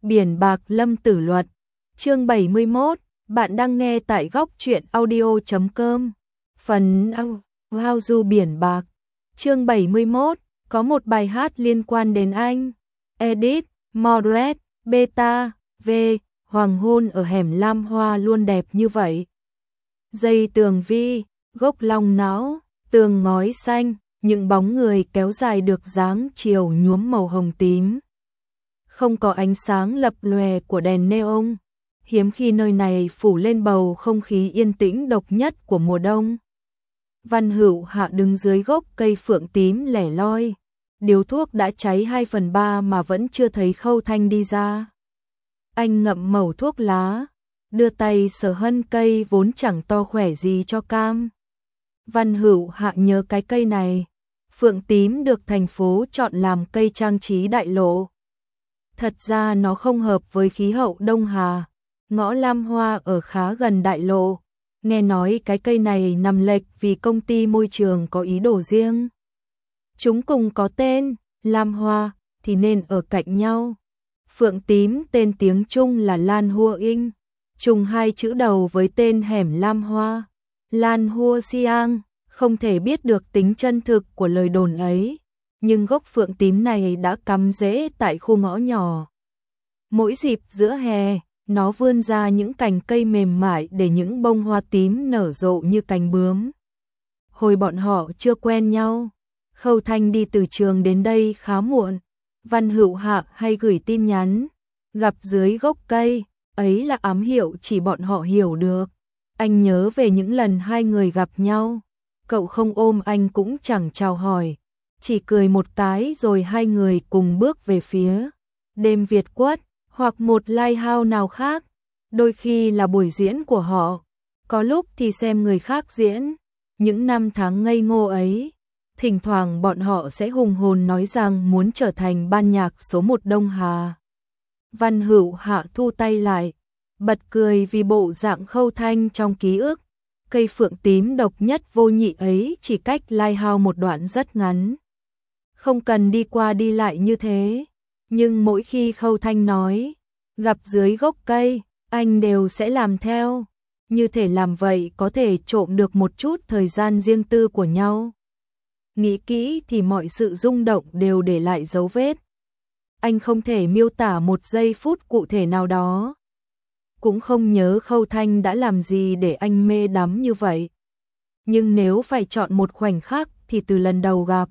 Biển bạc lâm tử luật. Chương 71, bạn đang nghe tại góc truyện audio.com. Phần How du biển bạc. Chương 71, có một bài hát liên quan đến anh. Edit, Moderate, Beta, V, hoàng hôn ở hẻm Lam Hoa luôn đẹp như vậy. Dây tường vi, gốc long não, tường ngói xanh, những bóng người kéo dài được dáng chiều nhuốm màu hồng tím. Không có ánh sáng lập lòe của đèn neon, hiếm khi nơi này phủ lên bầu không khí yên tĩnh độc nhất của mùa đông. Văn Hữu Hạ đứng dưới gốc cây phượng tím lẻ loi, điếu thuốc đã cháy 2/3 mà vẫn chưa thấy Khâu Thanh đi ra. Anh ngậm mẩu thuốc lá, đưa tay sờ hân cây vốn chẳng to khỏe gì cho cam. Văn Hữu Hạ nhớ cái cây này, phượng tím được thành phố chọn làm cây trang trí đại lộ. Thật ra nó không hợp với khí hậu Đông Hà, ngõ Lam Hoa ở khá gần đại lộ. Nghe nói cái cây này nằm lệch vì công ty môi trường có ý đồ riêng. Chúng cùng có tên, Lam Hoa, thì nên ở cạnh nhau. Phượng tím tên tiếng Trung là Lan Hua Inh, trùng hai chữ đầu với tên hẻm Lam Hoa, Lan Hua Siang, không thể biết được tính chân thực của lời đồn ấy. Nhưng gốc phượng tím này đã cắm rễ tại khu ngõ nhỏ. Mỗi dịp giữa hè, nó vươn ra những cành cây mềm mại để những bông hoa tím nở rộ như cánh bướm. Hồi bọn họ chưa quen nhau, Khâu Thanh đi từ trường đến đây khá muộn. Văn Hữu Hạ hay gửi tin nhắn, gặp dưới gốc cây, ấy là ám hiệu chỉ bọn họ hiểu được. Anh nhớ về những lần hai người gặp nhau, cậu không ôm anh cũng chẳng chào hỏi, chỉ cười một cái rồi hai người cùng bước về phía đêm Việt Quất hoặc một lighthouse nào khác. Đôi khi là buổi diễn của họ, có lúc thì xem người khác diễn. Những năm tháng ngây ngô ấy, thỉnh thoảng bọn họ sẽ hùng hồn nói rằng muốn trở thành ban nhạc số 1 Đông Hà. Văn Hữu Hạ thu tay lại, bật cười vì bộ dạng Khâu Thanh trong ký ức. Cây phượng tím độc nhất vô nhị ấy chỉ cách lighthouse một đoạn rất ngắn. Không cần đi qua đi lại như thế, nhưng mỗi khi Khâu Thanh nói, gặp dưới gốc cây, anh đều sẽ làm theo. Như thể làm vậy có thể trộm được một chút thời gian riêng tư của nhau. Nghĩ kỹ thì mọi sự rung động đều để lại dấu vết. Anh không thể miêu tả một giây phút cụ thể nào đó. Cũng không nhớ Khâu Thanh đã làm gì để anh mê đắm như vậy. Nhưng nếu phải chọn một khoảnh khắc thì từ lần đầu gặp,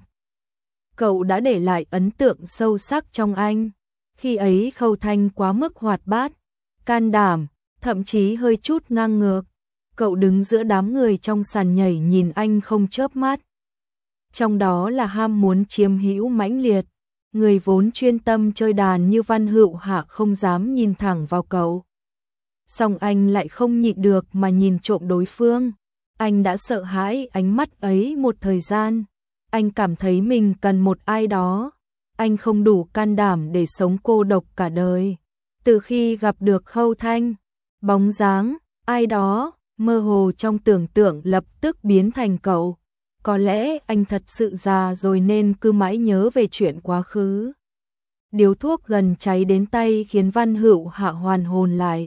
cậu đã để lại ấn tượng sâu sắc trong anh. Khi ấy Khâu Thanh quá mức hoạt bát, can đảm, thậm chí hơi chút ngang ngược. Cậu đứng giữa đám người trong sàn nhảy nhìn anh không chớp mắt. Trong đó là ham muốn chiếm hữu mãnh liệt. Người vốn chuyên tâm chơi đàn như Văn Hữu Hạ không dám nhìn thẳng vào cậu. Song anh lại không nhịn được mà nhìn trộm đối phương. Anh đã sợ hãi ánh mắt ấy một thời gian. Anh cảm thấy mình cần một ai đó. Anh không đủ can đảm để sống cô độc cả đời. Từ khi gặp được Khâu Thanh, bóng dáng, ai đó, mơ hồ trong tưởng tượng lập tức biến thành cậu. Có lẽ anh thật sự già rồi nên cứ mãi nhớ về chuyện quá khứ. Điếu thuốc gần cháy đến tay khiến Văn Hữu Hạ hoàn hồn lại.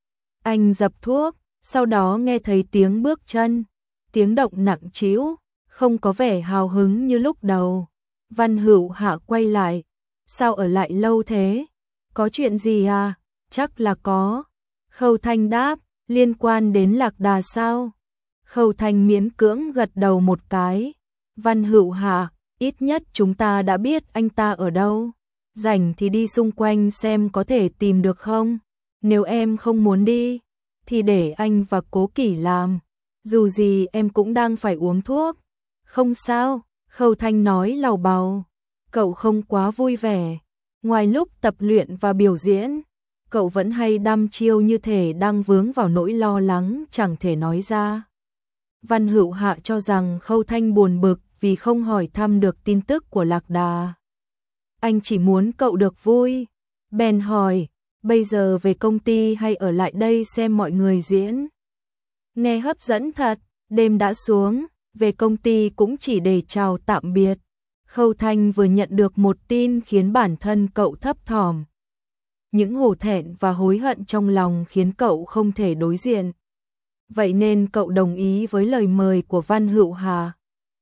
Anh dập thuốc, sau đó nghe thấy tiếng bước chân, tiếng động nặng trĩu, không có vẻ hào hứng như lúc đầu. Văn Hữu Hạ quay lại, sao ở lại lâu thế? Có chuyện gì à? Chắc là có. Khâu Thanh đáp, liên quan đến Lạc Đà sao? Khâu Thanh miễn cưỡng gật đầu một cái. Văn Hữu Hạ, ít nhất chúng ta đã biết anh ta ở đâu. Rảnh thì đi xung quanh xem có thể tìm được không? Nếu em không muốn đi, thì để anh và Cố Kỷ làm. Dù gì em cũng đang phải uống thuốc. Không sao, Khâu Thanh nói lầu bầu. Cậu không quá vui vẻ. Ngoài lúc tập luyện và biểu diễn, cậu vẫn hay đăm chiêu như thể đang vướng vào nỗi lo lắng chẳng thể nói ra. Văn Hữu Hạ cho rằng Khâu Thanh buồn bực vì không hỏi thăm được tin tức của Lạc Đà. Anh chỉ muốn cậu được vui. Bèn hỏi, bây giờ về công ty hay ở lại đây xem mọi người diễn? Nghe hấp dẫn thật, đêm đã xuống, về công ty cũng chỉ để chào tạm biệt. Khâu Thanh vừa nhận được một tin khiến bản thân cậu thấp thỏm. những hổ thẹn và hối hận trong lòng khiến cậu không thể đối diện. Vậy nên cậu đồng ý với lời mời của Văn Hữu Hà.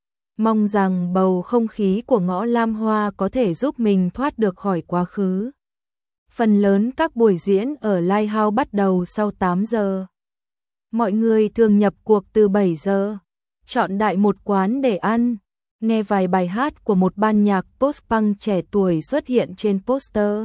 Mong rằng bầu không khí của ngõ Lam Hoa có thể giúp mình thoát được khỏi quá khứ. Phần lớn các buổi diễn ở Lighthouse bắt đầu sau 8 giờ. Mọi người thường nhập cuộc từ 7 giờ, chọn đại một quán để ăn, nghe vài bài hát của một ban nhạc post-punk trẻ tuổi xuất hiện trên poster.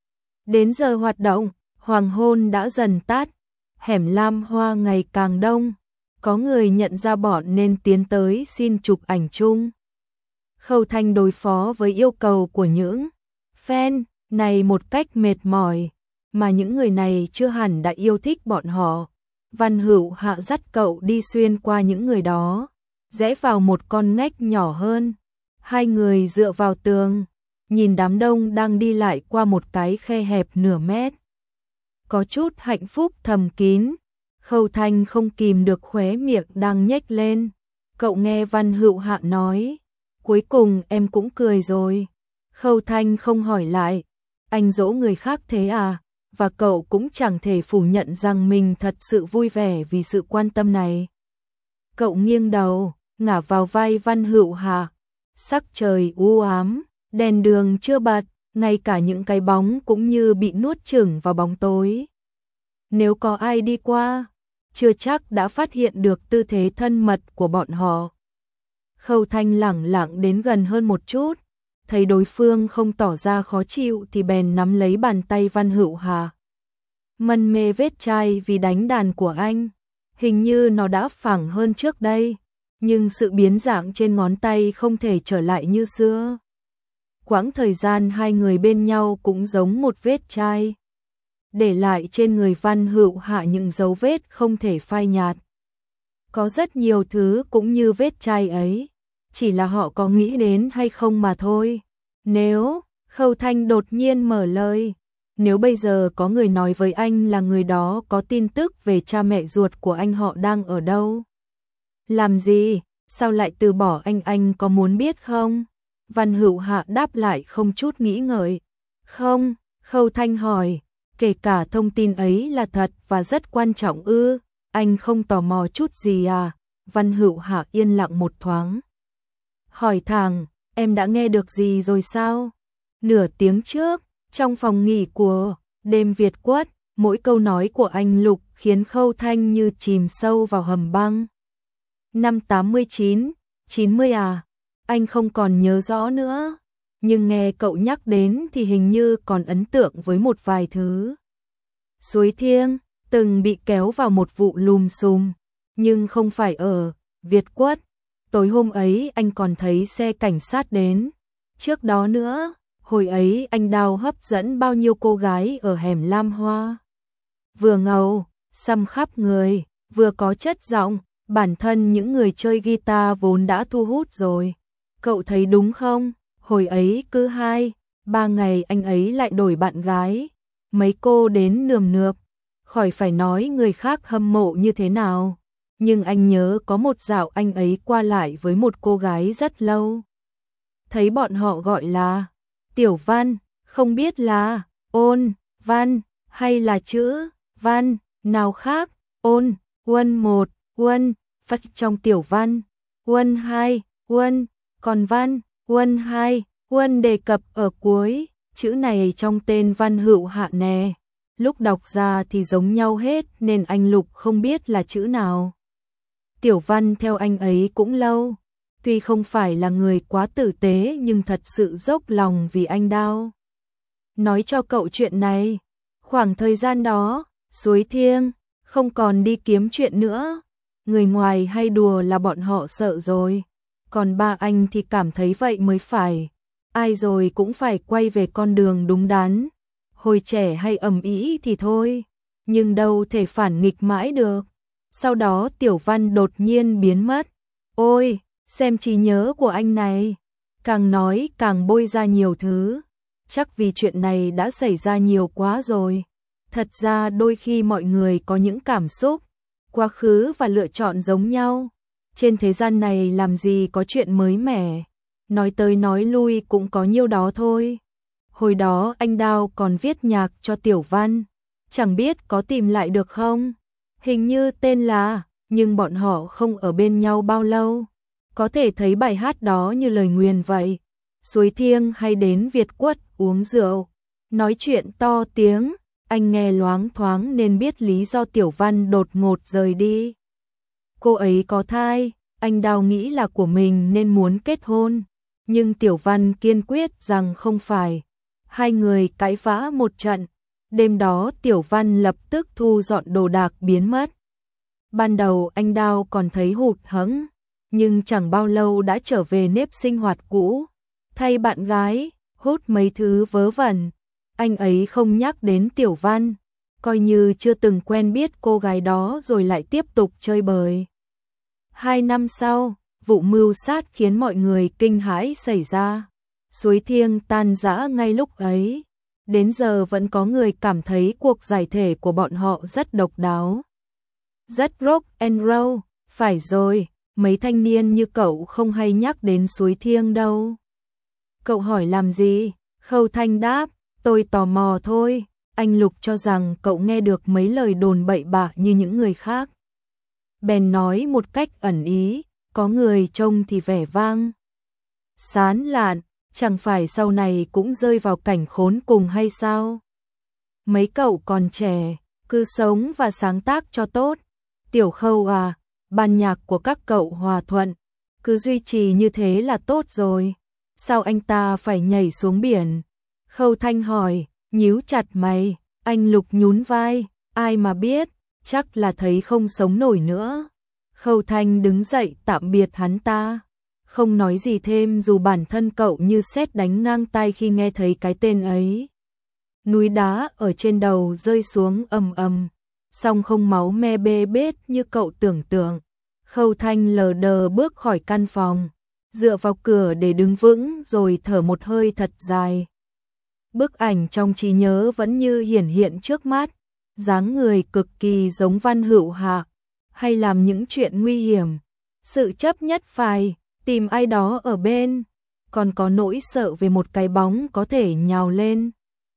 Đến giờ hoạt động, hoàng hôn đã dần tắt, hẻm Lam Hoa ngày càng đông, có người nhận ra bọn nên tiến tới xin chụp ảnh chung. Khâu Thanh đối phó với yêu cầu của những fan này một cách mệt mỏi, mà những người này chưa hẳn đã yêu thích bọn họ. Văn Hữu Hạ dắt cậu đi xuyên qua những người đó, rẽ vào một con ngách nhỏ hơn. Hai người dựa vào tường, nhìn đám đông đang đi lại qua một cái khe hẹp nửa mét. Có chút hạnh phúc thầm kín, Khâu Thanh không kìm được khóe miệng đang nhếch lên. Cậu nghe Văn Hữu Hạ nói, cuối cùng em cũng cười rồi. Khâu Thanh không hỏi lại, anh dỗ người khác thế à? Và cậu cũng chẳng thể phủ nhận rằng mình thật sự vui vẻ vì sự quan tâm này. Cậu nghiêng đầu, ngả vào vai Văn Hữu Hạ. Sắc trời u ám, đèn đường chưa bật, ngay cả những cái bóng cũng như bị nuốt chửng vào bóng tối. Nếu có ai đi qua, chưa chắc đã phát hiện được tư thế thân mật của bọn họ. Khâu Thanh lẳng lặng đến gần hơn một chút, thấy đối phương không tỏ ra khó chịu thì bèn nắm lấy bàn tay Văn Hữu Hà. Mân mê vết chai vì đánh đàn của anh, hình như nó đã phẳng hơn trước đây, nhưng sự biến dạng trên ngón tay không thể trở lại như xưa. Quãng thời gian hai người bên nhau cũng giống một vết chai, để lại trên người Văn Hữu Hạ những dấu vết không thể phai nhạt. Có rất nhiều thứ cũng như vết chai ấy, chỉ là họ có nghĩ đến hay không mà thôi. Nếu, Khâu Thanh đột nhiên mở lời, nếu bây giờ có người nói với anh là người đó có tin tức về cha mẹ ruột của anh họ đang ở đâu? Làm gì? Sao lại từ bỏ anh có muốn biết không? Văn Hữu Hạ đáp lại không chút nghĩ ngợi. Không, Khâu Thanh hỏi, kể cả thông tin ấy là thật và rất quan trọng ư, anh không tò mò chút gì à? Văn Hữu Hạ yên lặng một thoáng. Hỏi thẳng, em đã nghe được gì rồi sao? Nửa tiếng trước, trong phòng nghỉ của đêm Việt Quất, mỗi câu nói của anh Lục khiến Khâu Thanh như chìm sâu vào hầm băng. Năm 89, 90 à? Anh không còn nhớ rõ nữa, nhưng nghe cậu nhắc đến thì hình như còn ấn tượng với một vài thứ. Suối Thiêng từng bị kéo vào một vụ lùm xùm, nhưng không phải ở Việt Quất. Tối hôm ấy anh còn thấy xe cảnh sát đến. Trước đó nữa, hồi ấy anh Đào hấp dẫn bao nhiêu cô gái ở hẻm Lam Hoa. Vừa ngầu, xăm khắp người, vừa có chất giọng, bản thân những người chơi guitar vốn đã thu hút rồi. Cậu thấy đúng không? Hồi ấy cứ 2-3 ngày anh ấy lại đổi bạn gái. Mấy cô đến nườm nượp, khỏi phải nói người khác hâm mộ như thế nào. Nhưng anh nhớ có một dạo anh ấy qua lại với một cô gái rất lâu. Thấy bọn họ gọi là Tiểu Văn, không biết là Ôn, Văn, hay là chữ Văn, nào khác, Ôn, Uân 1, Uân, phát trong Tiểu Văn, Uân 2, Uân, còn Văn, Uân 2, Uân đề cập ở cuối, chữ này trong tên Văn Hữu Hạ nè. Lúc đọc ra thì giống nhau hết nên anh Lục không biết là chữ nào. Tiểu Văn theo anh ấy cũng lâu, tuy không phải là người quá tử tế nhưng thật sự dốc lòng vì anh Đao. Nói cho cậu chuyện này, khoảng thời gian đó, Suối Thiêng không còn đi kiếm chuyện nữa, người ngoài hay đùa là bọn họ sợ rồi, còn ba anh thì cảm thấy vậy mới phải, ai rồi cũng phải quay về con đường đúng đắn, hồi trẻ hay ầm ĩ thì thôi, nhưng đâu thể phản nghịch mãi được. Sau đó Tiểu Văn đột nhiên biến mất. Ôi, xem trí nhớ của anh này, càng nói càng bôi ra nhiều thứ, chắc vì chuyện này đã xảy ra nhiều quá rồi. Thật ra đôi khi mọi người có những cảm xúc, quá khứ và lựa chọn giống nhau. Trên thế gian này làm gì có chuyện mới mẻ, nói tới nói lui cũng có nhiêu đó thôi. Hồi đó anh Đao còn viết nhạc cho Tiểu Văn, chẳng biết có tìm lại được không? Hình như tên là, nhưng bọn họ không ở bên nhau bao lâu. Có thể thấy bài hát đó như lời nguyền vậy. Suối Thiêng hay đến Việt Quất uống rượu, nói chuyện to tiếng, anh nghe loáng thoáng nên biết lý do Tiểu Văn đột ngột rời đi. Cô ấy có thai, anh Đao nghĩ là của mình nên muốn kết hôn, nhưng Tiểu Văn kiên quyết rằng không phải. Hai người cãi vã một trận, đêm đó Tiểu Văn lập tức thu dọn đồ đạc biến mất. Ban đầu anh Đao còn thấy hụt hẫng, nhưng chẳng bao lâu đã trở về nếp sinh hoạt cũ, thay bạn gái, hút mấy thứ vớ vẩn. Anh ấy không nhắc đến Tiểu Văn, coi như chưa từng quen biết cô gái đó rồi lại tiếp tục chơi bời. 2 năm sau, vụ mưu sát khiến mọi người kinh hãi xảy ra. Suối Thiêng tan rã ngay lúc ấy. Đến giờ vẫn có người cảm thấy cuộc giải thể của bọn họ rất độc đáo. Rất rock and roll, phải rồi, mấy thanh niên như cậu không hay nhắc đến Suối Thiêng đâu. Cậu hỏi làm gì? Khâu Thanh đáp, tôi tò mò thôi. Anh Lục cho rằng cậu nghe được mấy lời đồn bậy bạ như những người khác. Bèn nói một cách ẩn ý, có người trông thì vẻ vang sán lạn, chẳng phải sau này cũng rơi vào cảnh khốn cùng hay sao? Mấy cậu còn trẻ, cứ sống và sáng tác cho tốt. Tiểu Khâu à, ban nhạc của các cậu hòa thuận, cứ duy trì như thế là tốt rồi. Sao anh ta phải nhảy xuống biển? Khâu Thanh hỏi, nhíu chặt mày. Anh Lục nhún vai, ai mà biết, chắc là thấy không sống nổi nữa. Khâu Thanh đứng dậy tạm biệt hắn ta, không nói gì thêm dù bản thân cậu như sét đánh ngang tai khi nghe thấy cái tên ấy. Núi đá ở trên đầu rơi xuống ầm ầm, song không máu me bê bết như cậu tưởng tượng. Khâu Thanh lờ đờ bước khỏi căn phòng, dựa vào cửa để đứng vững rồi thở một hơi thật dài. Bức ảnh trong trí nhớ vẫn như hiển hiện trước mắt, dáng người cực kỳ giống Văn Hữu Hạ, hay làm những chuyện nguy hiểm. Sự chấp nhất phải tìm ai đó ở bên, còn có nỗi sợ về một cái bóng có thể nhào lên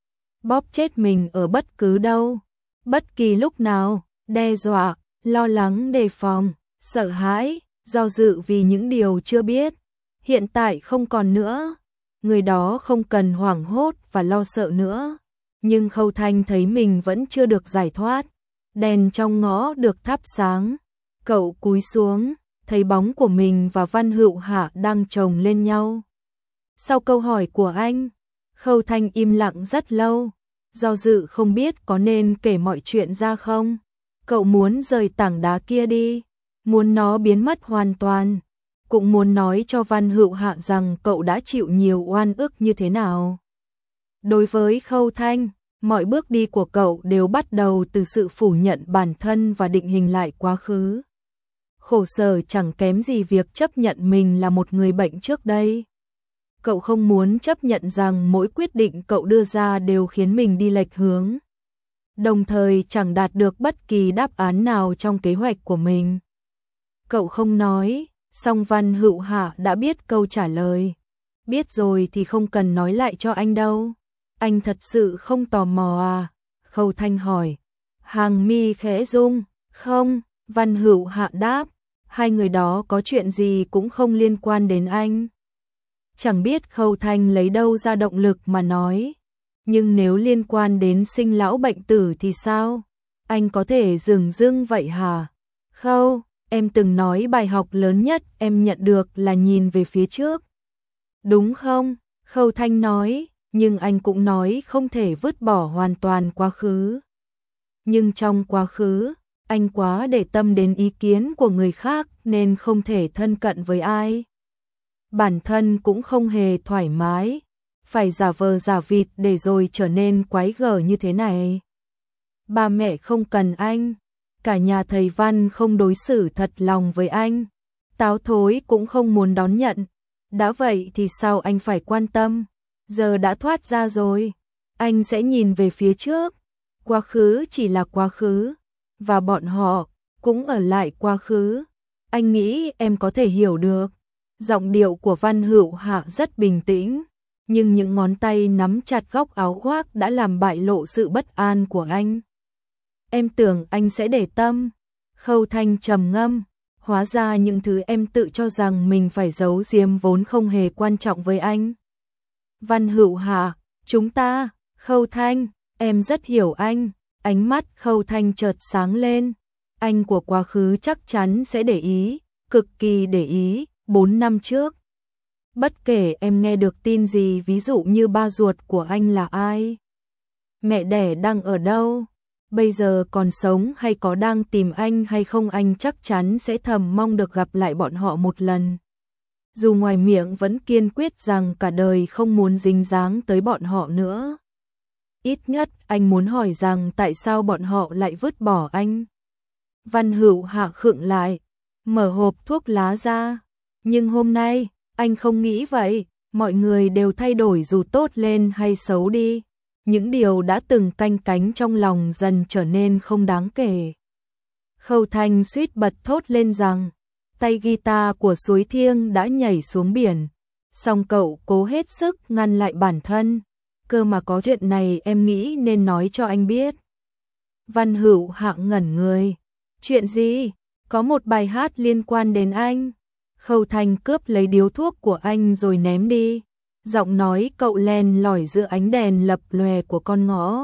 bóp chết mình ở bất cứ đâu, bất kỳ lúc nào, đe dọa, lo lắng đề phòng, sợ hãi, do dự vì những điều chưa biết. Hiện tại không còn nữa, người đó không cần hoảng hốt và lo sợ nữa. Nhưng Khâu Thanh thấy mình vẫn chưa được giải thoát. Đèn trong ngõ được thắp sáng, cậu cúi xuống, thấy bóng của mình và Văn Hữu Hạ đang chồng lên nhau. Sau câu hỏi của anh, Khâu Thanh im lặng rất lâu, do dự không biết có nên kể mọi chuyện ra không. Cậu muốn rời tảng đá kia đi, muốn nó biến mất hoàn toàn, cũng muốn nói cho Văn Hữu Hạ rằng cậu đã chịu nhiều oan ức như thế nào. Đối với Khâu Thanh, mọi bước đi của cậu đều bắt đầu từ sự phủ nhận bản thân và định hình lại quá khứ. Khổ sở chẳng kém gì việc chấp nhận mình là một người bệnh trước đây. Cậu không muốn chấp nhận rằng mỗi quyết định cậu đưa ra đều khiến mình đi lệch hướng, đồng thời chẳng đạt được bất kỳ đáp án nào trong kế hoạch của mình. Cậu không nói, song Văn Hữu Hạ đã biết câu trả lời. Biết rồi thì không cần nói lại cho anh đâu. Anh thật sự không tò mò à? Khâu Thanh hỏi. Hàng mi khẽ rung. Không, Văn Hữu Hạ đáp. Hai người đó có chuyện gì cũng không liên quan đến anh. Chẳng biết Khâu Thanh lấy đâu ra động lực mà nói. Nhưng nếu liên quan đến sinh lão bệnh tử thì sao? Anh có thể dửng dưng vậy hả? Khâu, em từng nói bài học lớn nhất em nhận được là nhìn về phía trước. Đúng không? Khâu Thanh nói, nhưng anh cũng nói không thể vứt bỏ hoàn toàn quá khứ. Nhưng trong quá khứ, anh quá để tâm đến ý kiến của người khác nên không thể thân cận với ai. Bản thân cũng không hề thoải mái, phải giả vờ giả vịt để rồi trở nên quái gở như thế này. Ba mẹ không cần anh, cả nhà thầy Văn không đối xử thật lòng với anh, Táo Thối cũng không muốn đón nhận. Đã vậy thì sao anh phải quan tâm? Giờ đã thoát ra rồi, anh sẽ nhìn về phía trước. Quá khứ chỉ là quá khứ, và bọn họ cũng ở lại quá khứ. Anh nghĩ em có thể hiểu được. Giọng điệu của Văn Hữu Hạ rất bình tĩnh, nhưng những ngón tay nắm chặt góc áo khoác đã làm bại lộ sự bất an của anh. Em tưởng anh sẽ để tâm. Khâu Thanh trầm ngâm, hóa ra những thứ em tự cho rằng mình phải giấu giếm vốn không hề quan trọng với anh. Văn Hữu Hạ, chúng ta, Khâu Thanh, em rất hiểu anh. Ánh mắt Khâu Thanh chợt sáng lên. Anh của quá khứ chắc chắn sẽ để ý, cực kỳ để ý, 4 năm trước. Bất kể em nghe được tin gì, ví dụ như ba ruột của anh là ai, mẹ đẻ đang ở đâu, bây giờ còn sống hay có đang tìm anh hay không, anh chắc chắn sẽ thầm mong được gặp lại bọn họ một lần. Dù ngoài miệng vẫn kiên quyết rằng cả đời không muốn dính dáng tới bọn họ nữa. Ít nhất anh muốn hỏi rằng tại sao bọn họ lại vứt bỏ anh. Văn Hữu Hạ khựng lại, mở hộp thuốc lá ra. Nhưng hôm nay, anh không nghĩ vậy, mọi người đều thay đổi dù tốt lên hay xấu đi. Những điều đã từng canh cánh trong lòng dần trở nên không đáng kể. Khâu Thanh suýt bật thốt lên rằng, tay guitar của Suối Thiêng đã nhảy xuống biển. Song cậu cố hết sức ngăn lại bản thân. Cơ mà có chuyện này em nghĩ nên nói cho anh biết. Văn Hữu Hạ ngẩn người. Chuyện gì? Có một bài hát liên quan đến anh. Khâu Thanh cướp lấy điếu thuốc của anh rồi ném đi. Giọng nói cậu len lỏi giữa ánh đèn lập lòe của con ngõ.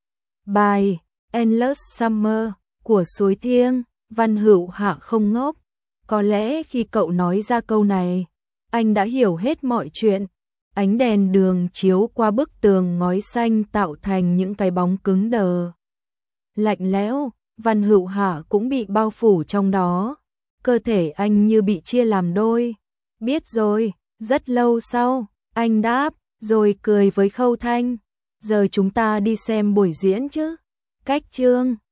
Bài Endless Summer của Suối Thiêng. Văn Hữu Hạ không ngốc. Có lẽ khi cậu nói ra câu này, anh đã hiểu hết mọi chuyện. Ánh đèn đường chiếu qua bức tường ngói xanh tạo thành những cái bóng cứng đờ. Lạnh lẽo, Văn Hữu Hạ cũng bị bao phủ trong đó. Cơ thể anh như bị chia làm đôi. Biết rồi, rất lâu sau, anh đáp, rồi cười với Khâu Thanh. Giờ chúng ta đi xem buổi diễn chứ. Cách chương